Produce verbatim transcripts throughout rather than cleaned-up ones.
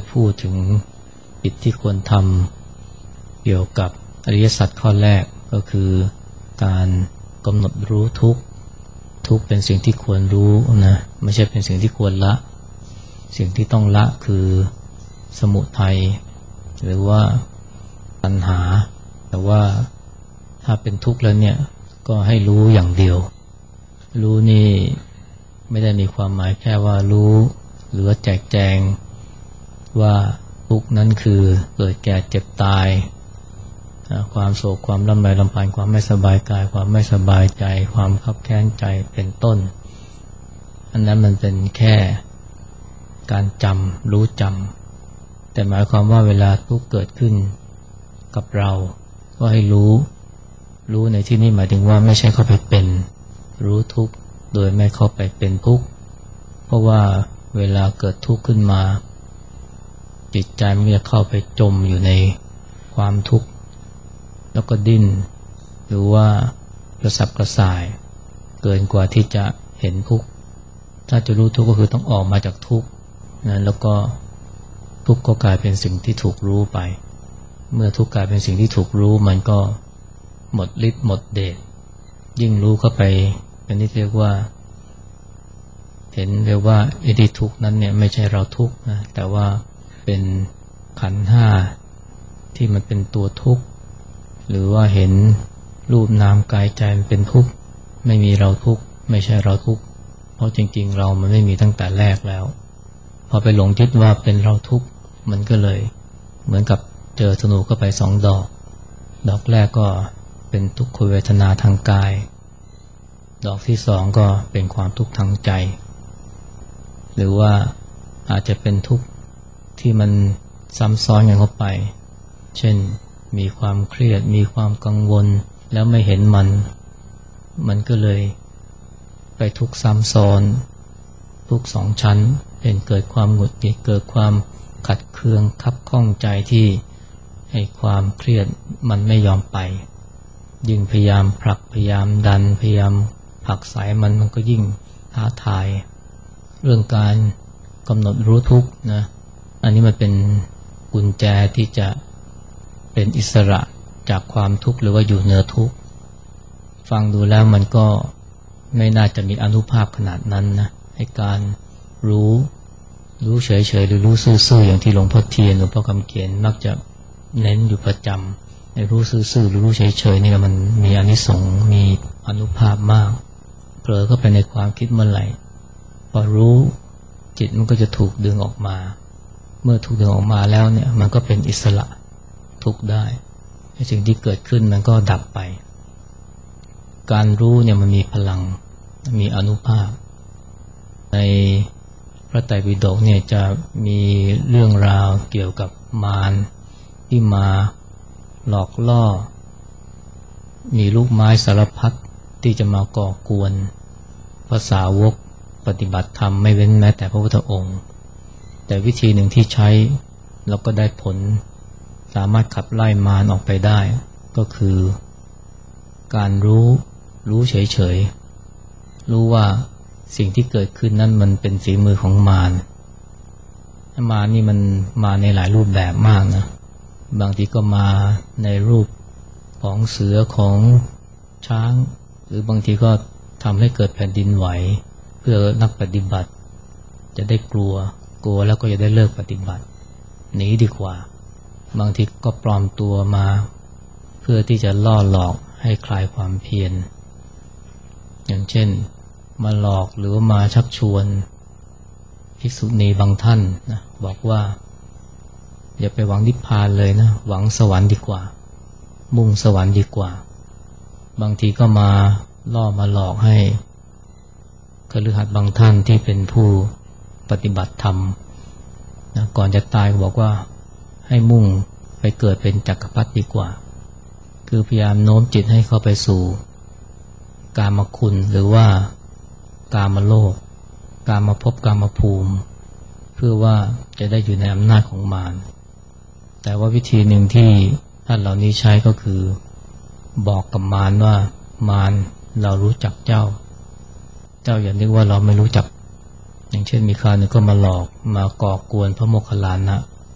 พูดถึงกิจที่ควรทำเกี่ยวกับอริยสัจข้อแรกก็คือการกำหนดรู้ทุกข์ทุกข์เป็นสิ่งที่ควรรู้นะไม่ใช่เป็นสิ่งที่ควรละสิ่งที่ต้องละคือสมุทัยหรือว่าตัณหาแต่ว่าถ้าเป็นทุกข์แล้วเนี่ยก็ให้รู้อย่างเดียวรู้นี่ไม่ได้มีความหมายแค่ว่ารู้หรือว่าแจกแจงว่าทุกข์นั้นคือเกิดแก่เจ็บตายความโศกความลำไรลำพันธ์ความไม่สบายกายความไม่สบายใจความคับแค้นใจเป็นต้นอันนั้นมันเป็นแค่การจำรู้จำแต่หมายความว่าเวลาทุกข์เกิดขึ้นกับเราก็ให้รู้รู้ในที่นี้หมายถึงว่าไม่ใช่เข้าไปเป็นรู้ทุกข์โดยไม่เข้าไปเป็นทุกข์เพราะว่าเวลาเกิดทุกข์ขึ้นมาจิตใจมันจะเข้าไปจมอยู่ในความทุกข์แล้วก็ดิ้นหรือว่ากระสับกระส่ายเกินกว่าที่จะเห็นทุกข์ถ้าจะรู้ทุกข์ก็คือต้องออกมาจากทุกข์นะแล้วก็ทุกข์ก็กลายเป็นสิ่งที่ถูกรู้ไปเมื่อทุกข์กลายเป็นสิ่งที่ถูกรู้มันก็หมดฤทธิ์หมดเดชยิ่งรู้เข้าไปเป็นที่เรียกว่าเห็นเรียกว่าไอ้ที่ทุกข์นั้นเนี่ยไม่ใช่เราทุกข์นะแต่ว่าเป็นขันธ์ห้าที่มันเป็นตัวทุกข์หรือว่าเห็นรูปนามกายใจมันเป็นทุกข์ไม่มีเราทุกข์ไม่ใช่เราทุกข์เพราะจริงๆเรามันไม่มีตั้งแต่แรกแล้วพอไปหลงยึดว่าเป็นเราทุกข์มันก็เลยเหมือนกับเจอธนูเข้าไปสองดอกดอกแรกก็เป็นทุกขเวทนาทางกายดอกที่สองก็เป็นความทุกข์ทางใจหรือว่าอาจจะเป็นทุกข์ที่มันซ้ำซ้อนกันเข้าไปเช่นมีความเครียดมีความกังวลแล้วไม่เห็นมันมันก็เลยไปทุกข์ซ้ำซ้อนทุกข์สองชั้นเป็นเกิดความหงุดหงิดเกิดความขัดเคืองคับข้องใจที่ให้ความเครียดมันไม่ยอมไปยิ่งพยายามผลักพยายามดันพยายามผลักไสมันมันก็ยิ่งท้าทายเรื่องการกำหนดรู้ทุกข์นะอันนี้มันเป็นกุญแจที่จะเป็นอิสระจากความทุกข์หรือว่าอยู่เหนือทุกข์ฟังดูแล้วมันก็ไม่น่าจะมีอานุภาพขนาดนั้นนะให้การรู้รู้เฉยๆหรือรู้ซื่อๆอย่างที่หลวงพ่อเทียนหลวงพ่อคำเขียนมักจะเน้นอยู่ประจำในรู้ซื่อๆหรือรู้เฉยๆนี่มันมีอานิสงส์มีอานุภาพมากเผลอเข้าไปในความคิดเมื่อไหร่พอรู้จิตมันก็จะถูกดึงออกมาเมื่อถูกดึงออกมาแล้วเนี่ยมันก็เป็นอิสระทุกข์ได้สิ่งที่เกิดขึ้นมันก็ดับไปการรู้เนี่ยมันมีพลังมีอานุภาพในพระไตรปิฎกเนี่ยจะมีเรื่องราวเกี่ยวกับมารที่มาหลอกล่อมีลูกไม้สารพัดที่จะมาก่อกวนพระสาวกปฏิบัติธรรมไม่เว้นแม้แต่พระพุทธองค์แต่วิธีหนึ่งที่ใช้แล้วก็ได้ผลสามารถขับไล่มารออกไปได้ก็คือการรู้รู้เฉยๆรู้ว่าสิ่งที่เกิดขึ้นนั้นมันเป็นฝีมือของมารมารนี่มันมาในหลายรูปแบบมากนะบางทีก็มาในรูปของเสือของช้างหรือบางทีก็ทำให้เกิดแผ่นดินไหวเพื่อนักปฏิบัติจะได้กลัวกลัวแล้วก็จะได้เลิกปฏิบัติหนีดีกว่าบางทีก็ปลอมตัวมาเพื่อที่จะล่อหลอกให้คลายความเพียรอย่างเช่นมาหลอกหรือมาชักชวนภิกษุณีบางท่านนะบอกว่าอย่าไปหวังนิพพานเลยนะหวังสวรรค์ดีกว่ามุ่งสวรรค์ดีกว่าบางทีก็มาล่อมาหลอกให้คฤหัสถ์บางท่านที่เป็นผู้ปฏิบัติธรรมนะก่อนจะตายก็บอกว่าให้มุ่งไปเกิดเป็นจักรพรรดิดีกว่าคือพยายามโน้มจิตให้เข้าไปสู่กามคุณหรือว่ากามโลกกามภพกามภูมิเพื่อว่าจะได้อยู่ในอำนาจของมารแต่ว่าวิธีหนึ่งที่ท่านเหล่านี้ใช้ก็คือบอกกับมารว่ามารเรารู้จักเจ้าเจ้าอย่านึกว่าเราไม่รู้จักอย่างเช่นมีคราวหนึ่งก็มาหลอกมาก่อกวนพระโมคคัลลานะ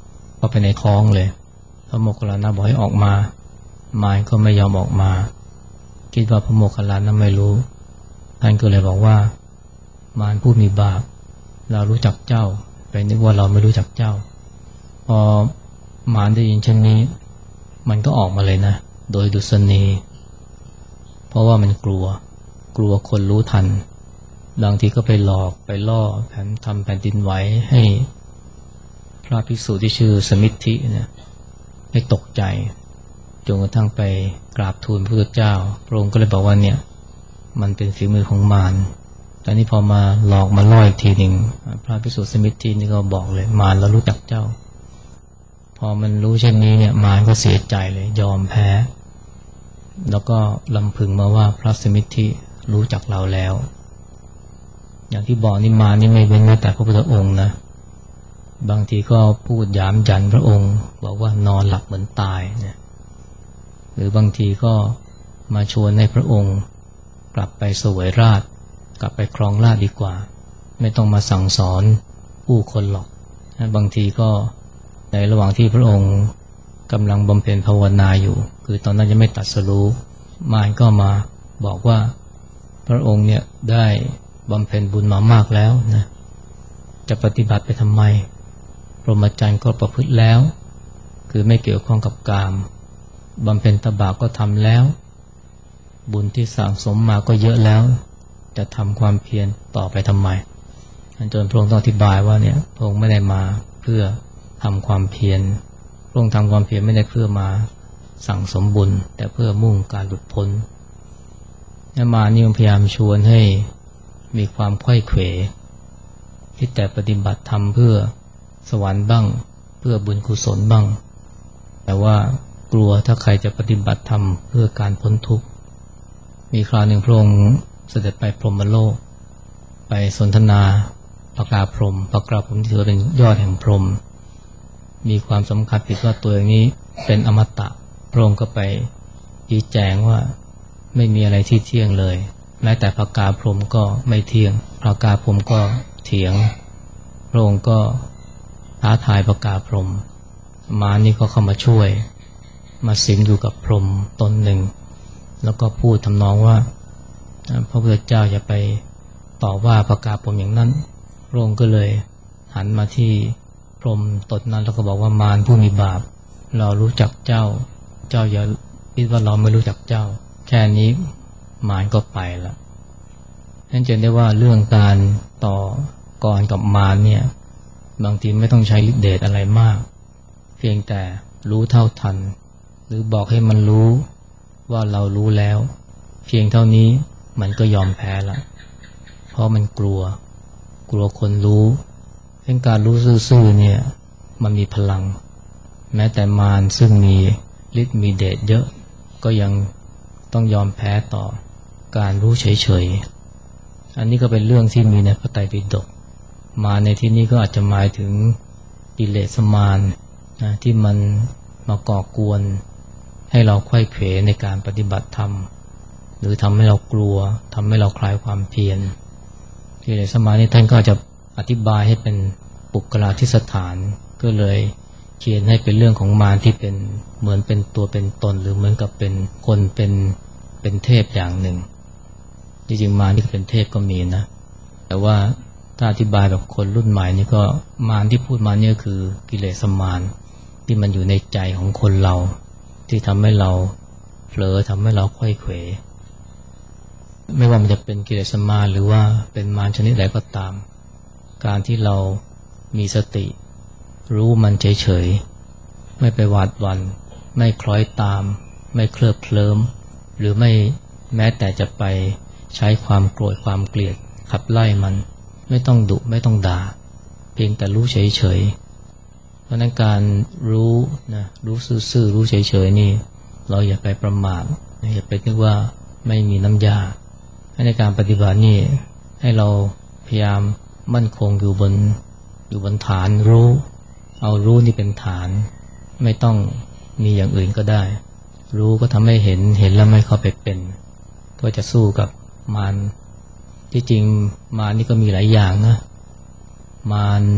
เข้าไปในท้องเลยพระโมคคัลลานะบอกให้ออกมามารก็ไม่ยอมออกมาคิดว่าพระโมคคัลลานะไม่รู้ท่านก็เลยบอกว่ามารผู้มีบาปเรารู้จักเจ้าไปนึกว่าเราไม่รู้จักเจ้าพอมารได้ยินเช่นนี้มันก็ออกมาเลยนะโดยดุษณีเพราะว่ามันกลัวกลัวคนรู้ทันบางทีก็ไปหลอกไปล่อแผนทำแผ่นดินไหวให้พระภิกษุที่ชื่อสมิทธิเนี่ยให้ตกใจจนกระทั่งไปกราบทูลพระพุทธเจ้าพระองค์ก็เลยบอกว่าเนี่ยมันเป็นฝีมือของมารแต่นี่พอมาหลอกมาล่ออีกทีหนึ่งพระภิกษุสมิทธินี่ก็บอกเลยมารเรารู้จักเจ้าพอมันรู้เช่นนี้เนี่ยมารก็เสียใจเลยยอมแพ้แล้วก็ลำพึงมาว่าพระสมิทธิรู้จักเราแล้วอย่างที่บอกนี่มารนี่ไม่เป็นแม้แต่พระพุทธองค์นะบางทีก็พูดหยามหยันพระองค์บอกว่านอนหลับเหมือนตายเนี่ยหรือบางทีก็มาชวนให้พระองค์กลับไปเสวยราชกลับไปครองราชดีกว่าไม่ต้องมาสั่งสอนผู้คนหรอกบางทีก็ในระหว่างที่พระองค์กำลังบำเพ็ญภาวนาอยู่คือตอนนั้นยังไม่ตรัสรู้มารก็มาบอกว่าพระองค์เนี่ยได้บำเพ็ญบุญมามากแล้วนะจะปฏิบัติไปทำไมพรหมจรรย์ก็ประพฤติแล้วคือไม่เกี่ยวข้องกับกามบำเพ็ญตบะก็ทำแล้วบุญที่สั่งสมมาก็เยอะแล้วจะทำความเพียรต่อไปทำไมจนพระองค์ต้องอธิบายว่าเนี่ยพระองค์ไม่ได้มาเพื่อทำความเพียรพระองค์ทำความเพียรไม่ได้เพื่อมาสั่งสมบุญแต่เพื่อมุ่งการหลุดพ้นและมานี่พยายามชวนให้มีความไขว้เขวที่แต่ปฏิบัติธรรมเพื่อสวรรค์บ้างเพื่อบุญกุศลบ้างแต่ว่ากลัวถ้าใครจะปฏิบัติธรรมเพื่อการพ้นทุกข์มีคราวหนึ่งพระองค์เสด็จไปพรหมโลกไปสนทนาปกาพรหมปกาพรหมที่ถือเป็นยอดแห่งพรหมมีความสำคัญผิดว่าตัวเองนี้เป็นอมตะพระองค์ก็ไปชี้แจงว่าไม่มีอะไรที่เที่ยงเลยแม้แต่ปกาพรหมก็ไม่เที่ยงปกาพรหมก็เถียงพระองค์ก็ท้าทายปกาพรหมมารนี่ก็เข้ามาช่วยมาสิงอยู่กับพรหมตนหนึ่งแล้วก็พูดทำนองว่าพระพุทธเจ้าอย่าไปต่อว่าปกาพรหมอย่างนั้นพระองค์ก็เลยหันมาที่พรหมตนนั้นแล้วก็บอกว่ามารผู้มีบาปเรารู้จักเจ้าเจ้าอย่าคิดว่าเราไม่รู้จักเจ้าแค่นี้มารก็ไปละนั่นจะได้ว่าเรื่องการต่อกรกับมารเนี่ยบางทีไม่ต้องใช้ฤทธิ์เดชอะไรมากเพียงแต่รู้เท่าทันหรือบอกให้มันรู้ว่าเรารู้แล้วเพียงเท่านี้มันก็ยอมแพ้ละเพราะมันกลัวกลัวคนรู้เรื่องการรู้ซื่อๆเนี่ยมันมีพลังแม้แต่มารซึ่งมีฤทธิ์มีเดชเยอะก็ยังต้องยอมแพ้ต่อการรู้เฉยๆอันนี้ก็เป็นเรื่องที่มีในพระไตรปิฎกมาในที่นี้ก็อาจจะหมายถึงกิเลสมารนะที่มันมาก่อกวนให้เราไขว้เขวในการปฏิบัติธรรมหรือทำให้เรากลัวทำให้เราคลายความเพียรกิเลสมารนี่ท่านก็จะอธิบายให้เป็นปุกลาธิสถานก็เลยเขียนให้เป็นเรื่องของมารที่เป็นเหมือนเป็นตัวเป็นตนหรือเหมือนกับเป็นคนเป็นเป็นเทพอย่างหนึ่งจริงๆมารที่เป็นเทพก็มีนะแต่ว่าถ้าอธิบายแบบคนรุ่นใหม่นี่ก็มารที่พูดมาเนี่ยคือกิเลสมารที่มันอยู่ในใจของคนเราที่ทำให้เราเผลอทำให้เราไขว้เขวไม่ว่ามันจะเป็นกิเลสมารหรือว่าเป็นมารชนิดใดก็ตามการที่เรามีสติรู้มันเฉยๆไม่ไปหวาดหวั่นไม่คล้อยตามไม่เคลิบเคลิ้มหรือไม่แม้แต่จะไปใช้ความโกรธความเกลียดขับไล่มันไม่ต้องดุไม่ต้องด่าเพียงแต่รู้เฉยๆเพราะนั้นการรู้นะรู้ซื่อๆรู้เฉยๆนี่เราอย่าไปประมาทอย่าไปนึกว่าไม่มีน้ำยาในการปฏิบัตินี่ให้เราพยายามมั่นคงอยู่บนอยู่บนฐานรู้เอารู้นี่เป็นฐานไม่ต้องมีอย่างอื่นก็ได้รู้ก็ทำให้เห็นเห็นแล้วไม่เข้าไปเป็นก็จะสู้กับมารที่จริงมารนี่ก็มีหลายอย่างนะมาร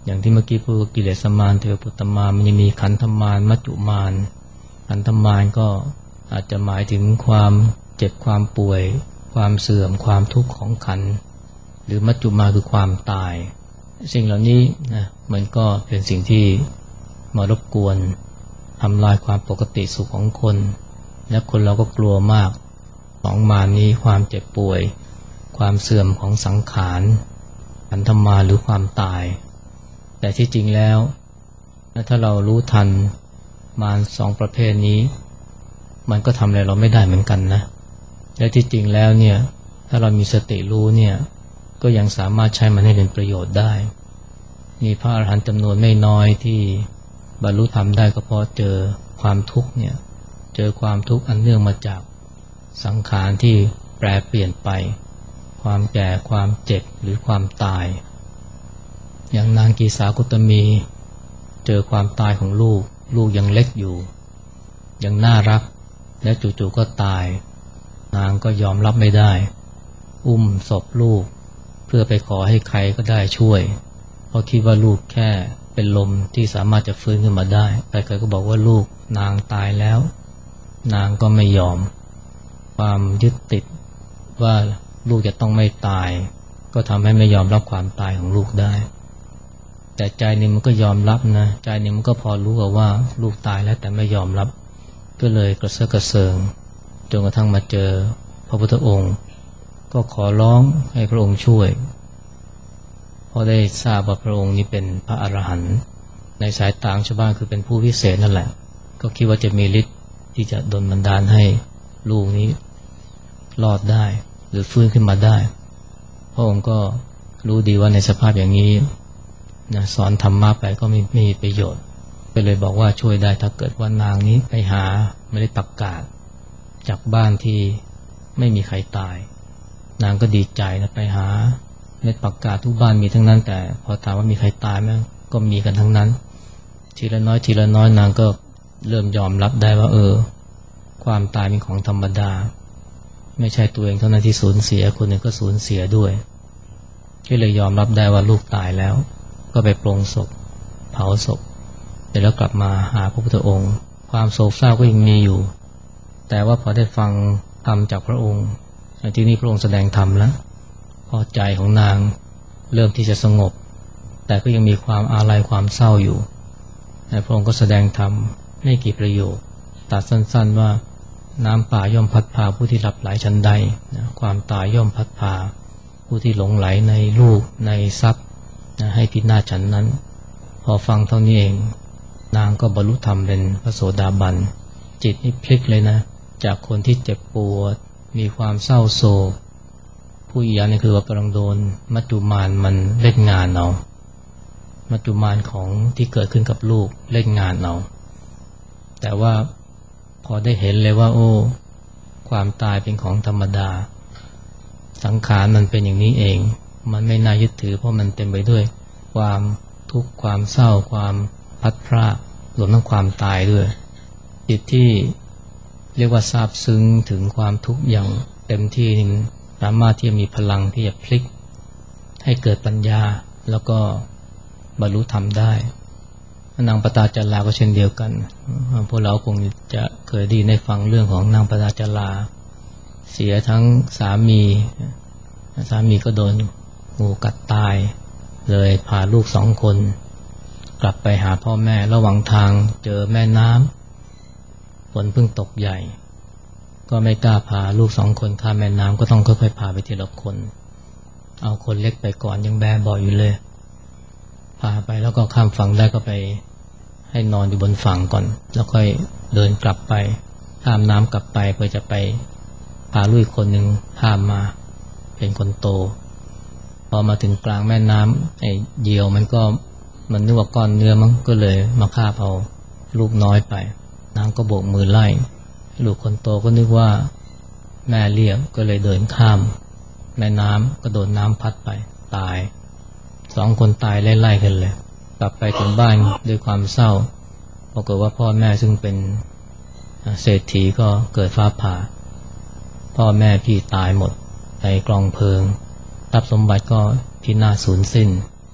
อย่างที่เมื่อกี้พูดกิเลสมารเทวปุตตมารมันยังมีขันธมารมัจจุมารขันธมารก็อาจจะหมายถึงความเจ็บความป่วยความเสื่อมความทุกข์ของขันธ์หรือมัจจุมารคือความตายสิ่งเหล่านี้นะมันก็เป็นสิ่งที่มารบกวนทำลายความปกติสุขของคนและคนเราก็กลัวมากสองมารนี้ความเจ็บป่วยความเสื่อมของสังขารขันธมารหรือความตายแต่ที่จริงแล้วถ้าเรารู้ทันมารสองประเภทนี้มันก็ทำอะไรเราไม่ได้เหมือนกันนะและที่จริงแล้วเนี่ยถ้าเรามีสติรู้เนี่ยก็ยังสามารถใช้มันให้เป็นประโยชน์ได้มีพระอรหันต์จำนวนไม่น้อยที่บรรลุธรรมได้ก็เพราะเจอความทุกข์เนี่ยเจอความทุกข์อันเนื่องมาจากสังขารที่แปรเปลี่ยนไปความแก่ความเจ็บหรือความตายอย่างนางกีสากุตมีเจอความตายของลูกลูกยังเล็กอยู่ยังน่ารักและจู่ๆก็ตายนางก็ยอมรับไม่ได้อุ้มศพลูกเพื่อไปขอให้ใครก็ได้ช่วยเพราะคิดว่าลูกแค่เป็นลมที่สามารถจะฟื้นขึ้นมาได้แต่ใครก็บอกว่าลูกนางตายแล้วนางก็ไม่ยอมความยึดติดว่าลูกจะต้องไม่ตายก็ทำให้ไม่ยอมรับความตายของลูกได้แต่ใจนึงมันก็ยอมรับนะใจนึงมันก็พอรู้ว่าลูกตายแล้วแต่ไม่ยอมรับก็เลยกระเซาะกระเซิงจนกระทั่งมาเจอพระพุทธองค์ก็ขอร้องให้พระองค์ช่วยเพราะได้ทราบว่าพระองค์นี้เป็นพระอรหันต์ในสายตาชาวบ้านคือเป็นผู้วิเศษนั่นแหละก็คิดว่าจะมีฤทธิ์ที่จะดลบันดาลให้ลูกนี้รอดได้หรือฟื้นขึ้นมาได้พระองค์ก็รู้ดีว่าในสภาพอย่างนี้นะสอนธรรมะไปก็ไม่มีประโยชน์ก็เลยบอกว่าช่วยได้ถ้าเกิดว่านางนี้ไปหาเมล็ดผักกาดจากบ้านที่ไม่มีใครตายนางก็ดีใจนะไปหาเม็ดผักกาดทุกบ้านมีทั้งนั้นแต่พอถามว่ามีใครตายไหมก็มีกันทั้งนั้นทีละน้อยทีละน้อยนางก็เริ่มยอมรับได้ว่าเออความตายเป็นของธรรมดาไม่ใช่ตัวเองเท่านั้นที่สูญเสียคนอื่นก็สูญเสียด้วยก็เลยยอมรับได้ว่าลูกตายแล้วก็ไปปรงศพเผาศพเสร็จแล้วกลับมาหาพระพุทธองค์ความโศกเศร้าก็ยังมีอยู่แต่ว่าพอได้ฟังธรรมจากพระองค์ที่นี่พระองค์แสดงธรรมแล้วพอใจของนางเริ่มที่จะสงบแต่ก็ยังมีความอาลัยความเศร้าอยู่แต่พระองค์ก็แสดงธรรมไม่กี่ประโยคตัดสั้นๆว่าน้ำป่าย่อมพัดพาผู้ที่หลับไหลฉันใดนะความตายย่อมพัดพาผู้ที่หลงไหลในลูกในทรัพย์นะให้พินาศฉันนั้นพอฟังเท่านี้เองนางก็บรรลุธรรมเป็นพระโสดาบันจิตนี่พลิกเลยนะจากคนที่เจ็บปวดมีความเศร้าโศกผู้อีกอย่างนึงคือว่ากำลังโดนมัจจุมารมันเล่นงานเอามัจจุมารของที่เกิดขึ้นกับลูกเล่นงานเอาแต่ว่าพอได้เห็นเลยว่าโอ้ความตายเป็นของธรรมดาสังขารมันเป็นอย่างนี้เองมันไม่น่ายึดถือเพราะมันเต็มไปด้วยความทุกข์ความเศร้าความพัดพรากรวมทั้งความตายด้วยจิตที่เรียกว่าซาบซึ้งถึงความทุกข์อย่างเต็มที่นี่สามารถที่จะมีพลังที่จะพลิกให้เกิดปัญญาแล้วก็บรรลุธรรมได้นางปตาจาราก็เช่นเดียวกันพวกเราคงจะเคยได้ฟังเรื่องของนางปตาจาราเสียทั้งสามีสามีก็โดนงูกัดตายเลยพาลูกสองคนกลับไปหาพ่อแม่ระหว่างทางเจอแม่น้ำฝนเพิ่งตกใหญ่ก็ไม่กล้าพาลูกสองคนข้ามแม่น้ำก็ต้องค่อยๆพาไปทีละคนเอาคนเล็กไปก่อนยังแบเบาะอยู่เลยพาไปแล้วก็ข้ามฝั่งได้ก็ไปให้นอนอยู่บนฝั่งก่อนแล้วค่อยเดินกลับไปข้ามน้ำกลับไปเพื่อจะไปพาลูกอีกคนหนึ่งข้ามมาเป็นคนโตพอมาถึงกลางแม่น้ำไอ้เหยี่ยวมันก็มันนึกว่าก้อนเนื้อมั้งก็เลยมาคาบเอาลูกน้อยไปน้ำก็โบกมือไล่ลูกคนโตก็นึกว่าแม่เรียกก็เลยเดินข้ามแม่น้ำก็โดนน้ำพัดไปตายสองคนตายไล่ๆกันเลยกลับไปถึงบ้านด้วยความเศร้าปรากฏว่าพ่อแม่ซึ่งเป็นเศรษฐีก็เกิดฟ้าผ่าพ่อแม่พี่ตายหมดในกลองเพลิงทรัพย์สมบัติก็พินาศสูญสิ้น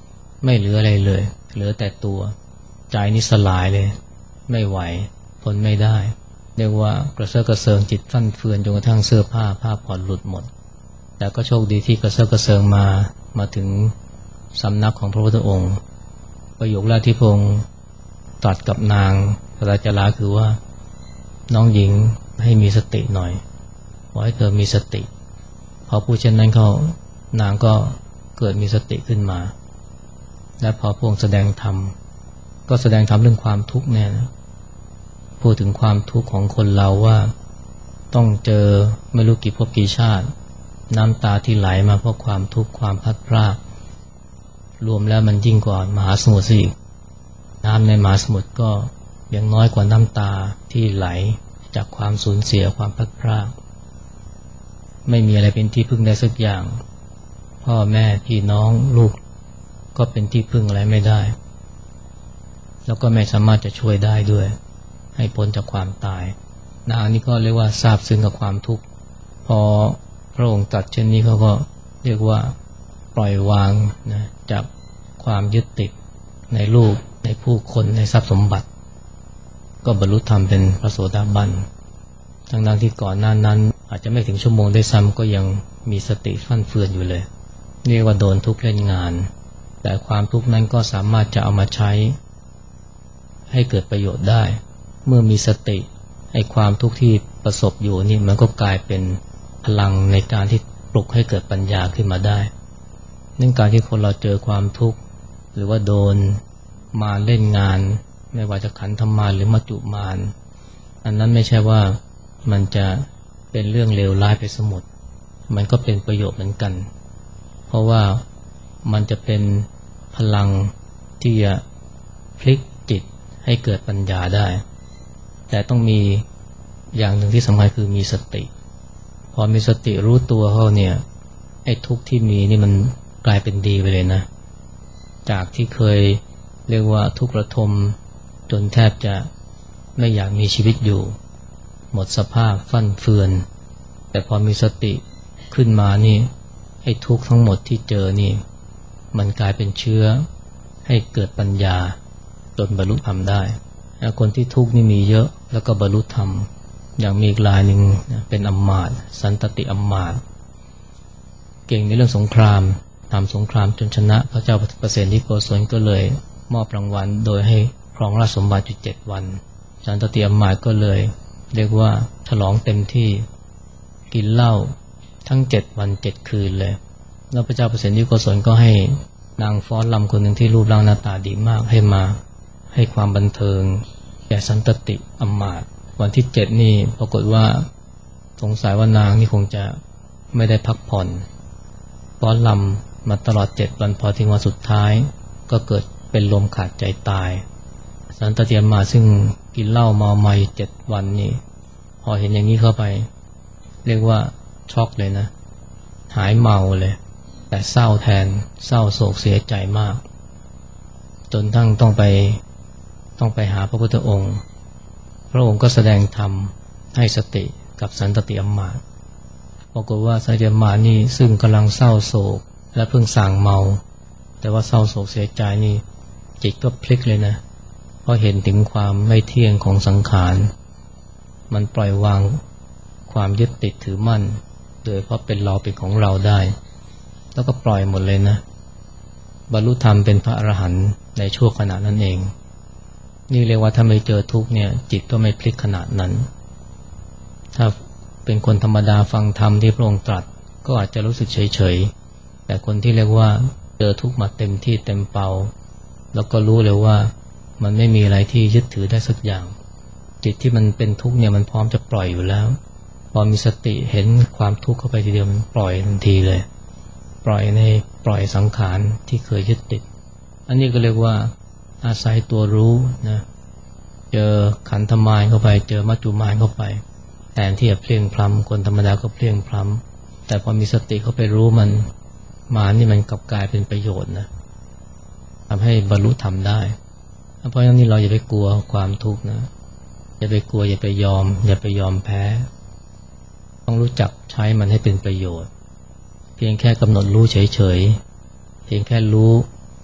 ไม่เหลืออะไรเลยเหลือแต่ตัวใจนี่สลายเลยไม่ไหวทนไม่ได้เรียกว่ากระเซาะกระเซิงจิตฟั่นเฟือนจนกระทั่งเสื้อผ้าผ้าผ่อนหลุดหมดแต่ก็โชคดีที่กระเซาะกระเซิงมามาถึงสำนักของพระพุทธองค์ประโยคแรกที่พระองค์ตรัสกับนางพระราชลาคือว่าน้องหญิงให้มีสติหน่อยขอให้เธอมีสติพอพูดเช่นนั้นเขานางก็เกิดมีสติขึ้นมาและพอพระองค์แสดงธรรมก็แสดงธรรมเรื่องความทุกข์เนี่ยนะพูดถึงความทุกข์ของคนเราว่าต้องเจอไม่รู้กี่ภพกี่ชาติน้ำตาที่ไหลมาเพราะความทุกข์ความพลัดพรากรวมแล้วมันยิ่งกว่ามหาสมุทรอีกน้ำในมหาสมุทรก็ยังน้อยกว่าน้ำตาที่ไหลจากความสูญเสียความพลัดพรากไม่มีอะไรเป็นที่พึ่งได้สักอย่างพ่อแม่พี่น้องลูกก็เป็นที่พึ่งอะไรไม่ได้แล้วก็ไม่สามารถจะช่วยได้ด้วยให้พ้นจากความตายนางนี่ก็เรียกว่าซาบซึ้งกับความทุกข์พอพระองค์ตรัสเช่นนี้เขาก็เรียกว่าปล่อยวางนะจากความยึดติดในลูกในผู้คนในทรัพย์สมบัติก็บรรลุธรรมเป็นพระโสดาบันทั้งๆที่ก่อนหน้านั้นอาจจะไม่ถึงชั่วโมงได้ซ้ำก็ยังมีสติฟั่นเฟือนอยู่เลยเรียกว่าโดนทุกข์เล่นงานแต่ความทุกข์นั้นก็สามารถจะเอามาใช้ให้เกิดประโยชน์ได้เมื่อมีสติไอ้ความทุกข์ที่ประสบอยู่นี่มันก็กลายเป็นพลังในการที่ปลุกให้เกิดปัญญาขึ้นมาได้เนื่องจากที่คนเราเจอความทุกข์หรือว่าโดนมารเล่นงานไม่ว่าจะขันธมารหรือมัจจุมารอันนั้นไม่ใช่ว่ามันจะเป็นเรื่องเลวร้ายไปสมดมันก็เป็นประโยชน์เหมือนกันเพราะว่ามันจะเป็นพลังที่จะพลิกจิตให้เกิดปัญญาได้แต่ต้องมีอย่างหนึ่งที่สำคัญคือมีสติพอมีสติรู้ตัวเขาเนี่ยไอ้ทุกข์ที่มีนี่มันกลายเป็นดีไปเลยนะจากที่เคยเรียกว่าทุกข์ระทมจนแทบจะไม่อยากมีชีวิตอยู่หมดสภาพฟั่นเฟือนแต่พอมีสติขึ้นมานี่ไอ้ทุกข์ทั้งหมดที่เจอนี่มันกลายเป็นเชื้อให้เกิดปัญญาจนบรรลุธรรมได้คนที่ทุกข์นี่มีเยอะแล้วก็บรรลุธรรมอย่างมีอีกรายหนึ่งเป็นอัมมาตย์สันตติอัมมาตย์เก่งในเรื่องสงครามทำสงครามจนชนะพระเจ้าประเสนิโกศลก็เลยมอบรางวัลโดยให้ครองราชสมบัติอยู่เจ็ดวันสันตติอัมมาตย์ก็เลยเรียกว่าฉลองเต็มที่กินเหล้าทั้งเจ็ดวันเจ็ดคืนเลยแล้วพระเจ้าประเสนิโกศลก็ให้นางฟ้อนรำคนหนึ่งที่รูปร่างหน้าตาดีมากให้มาให้ความบันเทิงแก่สันตติอัมมาตย์วันที่เจ็ดนี่ปรากฏว่าสงสัยว่านางนี่คงจะไม่ได้พักผ่อนฟ้อนรำมาตลอดเจ็ดวันพอถึงวันสุดท้ายก็เกิดเป็นลมขาดใจตายสันตติอัมมาตย์ซึ่งกินเหล้าเมาไม้เจ็ดวันนี่พอเห็นอย่างนี้เข้าไปเรียกว่าช็อกเลยนะหายเมาเลยแต่เศร้าแทนเศร้าโศกเสียใจมากจนทั้งต้องไปต้องไปหาพระพุทธองค์พระองค์ก็แสดงธรรมให้สติกับสันตติอัมมาตย์ปรากฏว่าสันตติอัมมาตย์นี่ซึ่งกำลังเศร้าโศกและเพิ่งส่างเมาแต่ว่าเศร้าโศกเสียใจนี่จิตก็พลิกเลยนะเพราะเห็นถึงความไม่เที่ยงของสังขารมันปล่อยวางความยึดติดถือมั่นโดยเพราะเป็นเราเป็นของเราได้แล้วก็ปล่อยหมดเลยนะบรรลุธรรมเป็นพระอรหันต์ในชั่วขณะนั้นเองนี่เรียกว่าถ้าไม่เจอทุกข์เนี่ยจิตก็ไม่พลิกขนาดนั้นถ้าเป็นคนธรรมดาฟังธรรมที่พระองค์ตรัสก็อาจจะรู้สึกเฉยๆแต่คนที่เรียกว่าเจอทุกข์มาเต็มที่เต็มเป่าแล้วก็รู้เลยว่ามันไม่มีอะไรที่ยึดถือได้สักอย่างจิตที่มันเป็นทุกข์เนี่ยมันพร้อมจะปล่อยอยู่แล้วพอมีสติเห็นความทุกข์เข้าไปทีเดียวมันปล่อยทันทีเลยปล่อยในปล่อยสังขารที่เคยยึดติดอันนี้ก็เรียกว่าอาศัยตัวรู้นะเจอขันธมารเข้าไปเจอมัจจุมารเข้าไปแทนที่จะเพลียงพล้ำคนธรรมดาก็เพลียงพล้ำแต่พอมีสติเข้าไปรู้มันมารนี่มันกลับกลายเป็นประโยชน์นะทำให้บรรลุธรรมได้เพราะฉะนั้นนี่เราอย่าไปกลัวความทุกข์นะอย่าไปกลัวอย่าไปยอมอย่าไปยอมแพ้ต้องรู้จักใช้มันให้เป็นประโยชน์เพียงแค่กำหนดรู้เฉยๆเพียงแค่รู้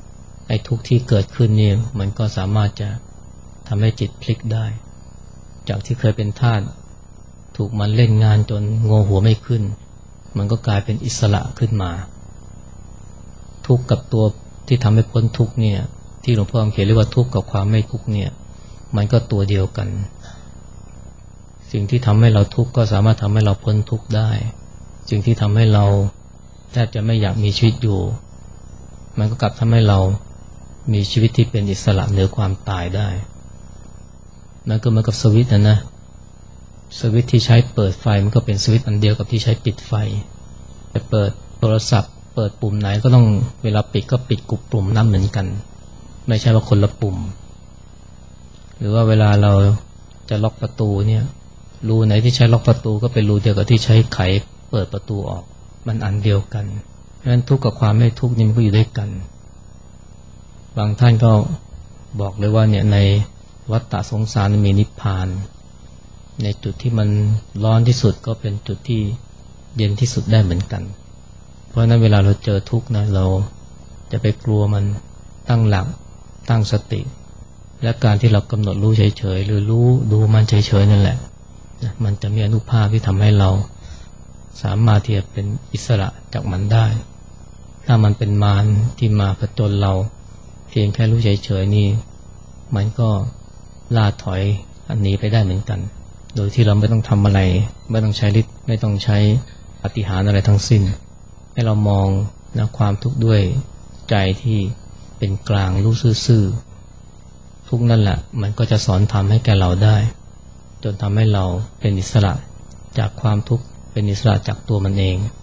ไอ้ทุกข์ที่เกิดขึ้นนี่มันก็สามารถจะทำให้จิตพลิกได้จากที่เคยเป็นทาสถูกมันเล่นงานจนงอหัวไม่ขึ้นมันก็กลายเป็นอิสระขึ้นมาทุกข์กับตัวที่ทำให้พ้นทุกข์เนี่ยที่หลวงพ่อเขียนเรียกว่าทุกข์กับความไม่ทุกข์เนี่ยมันก็ตัวเดียวกันสิ่งที่ทำให้เราทุกข์ก็สามารถทำให้เราพ้นทุกข์ได้สิ่งที่ทำให้เราแทบจะไม่อยากมีชีวิตอยู่มันก็กลับทำให้เรามีชีวิตที่เป็นอิสระเหนือความตายได้นั่นก็เหมือนกับสวิตช์นะนะสวิตช์ที่ใช้เปิดไฟมันก็เป็นสวิตช์อันเดียวกับที่ใช้ปิดไฟจะเปิดโทรศัพท์เปิดปุ่มไหนก็ต้องเวลาปิดก็ปิดกลุ่มปุ่มนั้นเหมือนกันไม่ใช่ว่าคนละปุ่มหรือว่าเวลาเราจะล็อกประตูเนี่ยรูไหนที่ใช้ล็อกประตูก็เป็นรูเดียวกับที่ใช้ไขเปิดประตูออกมันอันเดียวกันเพราะฉะนั้นทุกข์กับความไม่ทุกข์นี่มันก็อยู่ด้วยกันบางท่านก็บอกเลยว่าเนี่ยในวัฏฏะสงสารมีนิพพานในจุดที่มันร้อนที่สุดก็เป็นจุดที่เย็นที่สุดได้เหมือนกันเพราะฉะนั้นเวลาเราเจอทุกข์นะเราจะไปกลัวมันตั้งหลักตั้งสติและการที่เรากำหนดรู้เฉยๆหรือรู้ดูมันเฉยๆนั่นแหละนะมันจะมีอนุภาพที่ทำให้เราสามารถที่จะเป็นอิสระจากมันได้ถ้ามันเป็นมารที่มาผจญเราเพียงแค่รู้เฉยๆนี่มันก็ล่าถอยอันนี้ไปได้เหมือนกันโดยที่เราไม่ต้องทำอะไรไม่ต้องใช้ฤทธิ์ไม่ต้องใช้ปาฏิหาริย์อะไรทั้งสิ้นให้เรามองนะความทุกข์ด้วยใจที่เป็นกลางรู้ซื่อๆทุกนั่นแหละมันก็จะสอนทำให้แก่เราได้จนทำให้เราเป็นอิสระจากความทุกข์เป็นอิสระจากตัวมันเอง